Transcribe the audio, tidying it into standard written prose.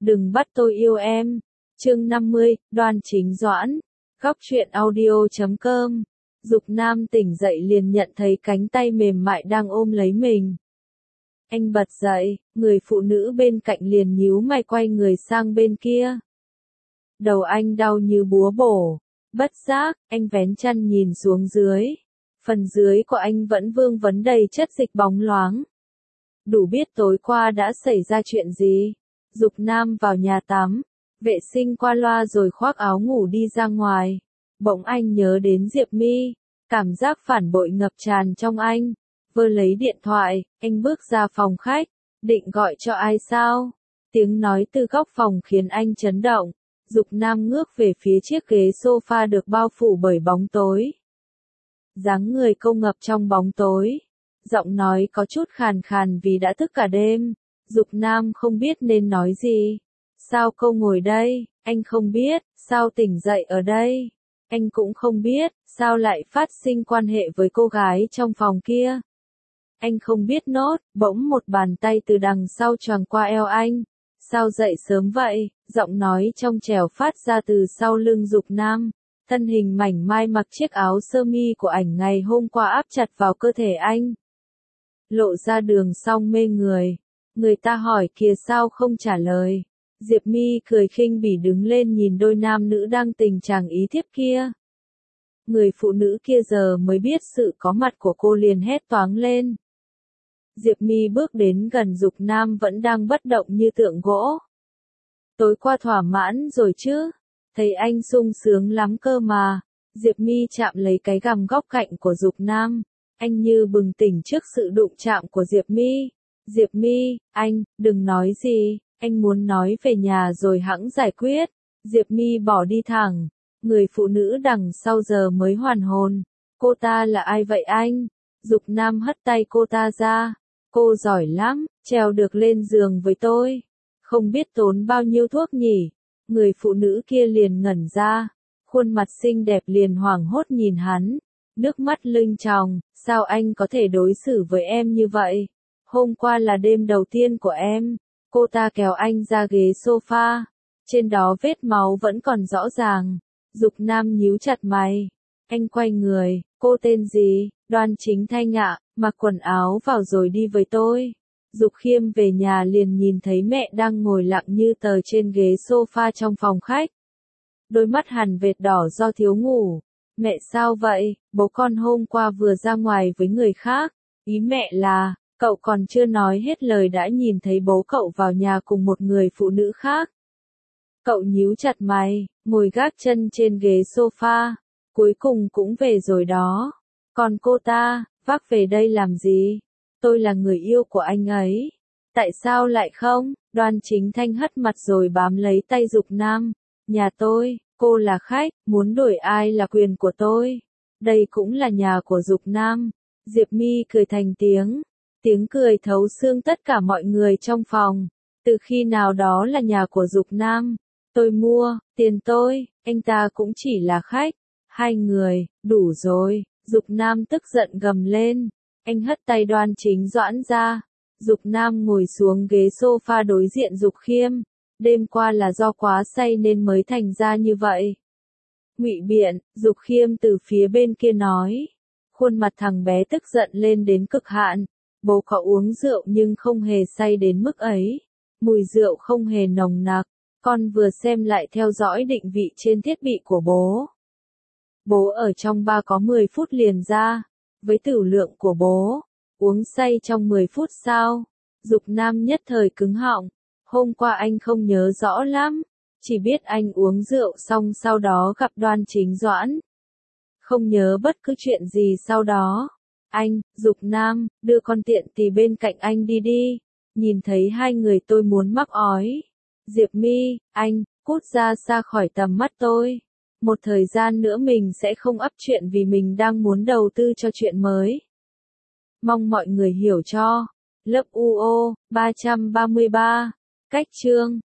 Đừng bắt tôi yêu em. Chương 50, Đoan Chính Doãn. Góc truyện audio.com. Dục Nam tỉnh dậy liền nhận thấy cánh tay mềm mại đang ôm lấy mình. Anh bật dậy, người phụ nữ bên cạnh liền nhíu mày quay người sang bên kia. Đầu anh đau như búa bổ. Bất giác, anh vén chăn nhìn xuống dưới. Phần dưới của anh vẫn vương vấn đầy chất dịch bóng loáng. Đủ biết tối qua đã xảy ra chuyện gì. Dục Nam vào nhà tắm, vệ sinh qua loa rồi khoác áo ngủ đi ra ngoài. Bỗng anh nhớ đến Diệp My, cảm giác phản bội ngập tràn trong anh. Vơ lấy điện thoại, anh bước ra phòng khách, định gọi cho ai sao? Tiếng nói từ góc phòng khiến anh chấn động. Dục Nam ngước về phía chiếc ghế sofa được bao phủ bởi bóng tối. Dáng người cô ngập trong bóng tối. Giọng nói có chút khàn khàn vì đã thức cả đêm. Dục Nam không biết nên nói gì. Sao cô ngồi đây? Anh không biết. Sao tỉnh dậy ở đây? Anh cũng không biết. Sao lại phát sinh quan hệ với cô gái trong phòng kia? Anh không biết nốt. Bỗng một bàn tay từ đằng sau choàng qua eo anh. Sao dậy sớm vậy? Giọng nói trong trẻo phát ra từ sau lưng Dục Nam. Thân hình mảnh mai mặc chiếc áo sơ mi của ảnh ngày hôm qua áp chặt vào cơ thể anh. Lộ ra đường song mê người. Người ta hỏi kìa sao không trả lời. Diệp My cười khinh bỉ đứng lên nhìn đôi nam nữ đang tình trạng ý thiếp kia. Người phụ nữ kia giờ mới biết sự có mặt của cô liền hét toáng lên. Diệp My bước đến gần Dục Nam vẫn đang bất động như tượng gỗ. Tối qua thỏa mãn rồi chứ? Thấy anh sung sướng lắm cơ mà. Diệp My chạm lấy cái gằm góc cạnh của Dục Nam. Anh như bừng tỉnh trước sự đụng chạm của Diệp My. Diệp My, anh, đừng nói gì, anh muốn nói về nhà rồi hẵng giải quyết. Diệp My bỏ đi thẳng. Người phụ nữ đằng sau giờ mới hoàn hồn. Cô ta là ai vậy anh? Dục Nam hất tay cô ta ra. Cô giỏi lắm, trèo được lên giường với tôi. Không biết tốn bao nhiêu thuốc nhỉ? Người phụ nữ kia liền ngẩn ra. Khuôn mặt xinh đẹp liền hoảng hốt nhìn hắn. Nước mắt lưng tròng, sao anh có thể đối xử với em như vậy? Hôm qua là đêm đầu tiên của em. Cô ta kéo anh ra ghế sofa. Trên đó vết máu vẫn còn rõ ràng. Dục Nam nhíu chặt mày. Anh quay người, cô tên gì? Đoan Chính Thanh ạ, mặc quần áo vào rồi đi với tôi. Dục Khiêm về nhà liền nhìn thấy mẹ đang ngồi lặng như tờ trên ghế sofa trong phòng khách. Đôi mắt hằn vệt đỏ do thiếu ngủ. Mẹ sao vậy? Bố con hôm qua vừa ra ngoài với người khác. Ý mẹ là, cậu còn chưa nói hết lời đã nhìn thấy bố cậu vào nhà cùng một người phụ nữ khác. Cậu nhíu chặt mày, ngồi gác chân trên ghế sofa. Cuối cùng cũng về rồi đó. Còn cô ta, vác về đây làm gì? Tôi là người yêu của anh ấy. Tại sao lại không? Đoan Chính Thanh hất mặt rồi bám lấy tay Dục Nam. Nhà tôi, cô là khách, muốn đuổi ai là quyền của tôi. Đây cũng là nhà của Dục Nam. Diệp My cười thành tiếng. Tiếng cười thấu xương tất cả mọi người trong phòng. Từ khi nào đó là nhà của Dục Nam. Tôi mua, tiền tôi, anh ta cũng chỉ là khách. Hai người, đủ rồi. Dục Nam tức giận gầm lên. Anh hất tay Đoan Chính Doãn ra. Dục Nam ngồi xuống ghế sofa đối diện Dục Khiêm. Đêm qua là do quá say nên mới thành ra như vậy. Ngụy biện, Dục Khiêm từ phía bên kia nói. Khuôn mặt thằng bé tức giận lên đến cực hạn. Bố có uống rượu nhưng không hề say đến mức ấy. Mùi rượu không hề nồng nặc. Con vừa xem lại theo dõi định vị trên thiết bị của bố. Bố ở trong bar có 10 phút liền ra. Với tửu lượng của bố, uống say trong 10 phút sao? Dục Nam nhất thời cứng họng. Hôm qua anh không nhớ rõ lắm. Chỉ biết anh uống rượu xong sau đó gặp Đoan Chính Doãn. Không nhớ bất cứ chuyện gì sau đó. Anh, Dục Nam, đưa con tiện tì bên cạnh anh đi đi. Nhìn thấy hai người tôi muốn mắc ói. Diệp My, anh, cút ra xa khỏi tầm mắt tôi. Một thời gian nữa mình sẽ không up chuyện vì mình đang muốn đầu tư cho chuyện mới. Mong mọi người hiểu cho. Lớp UO, 333. Cách chương.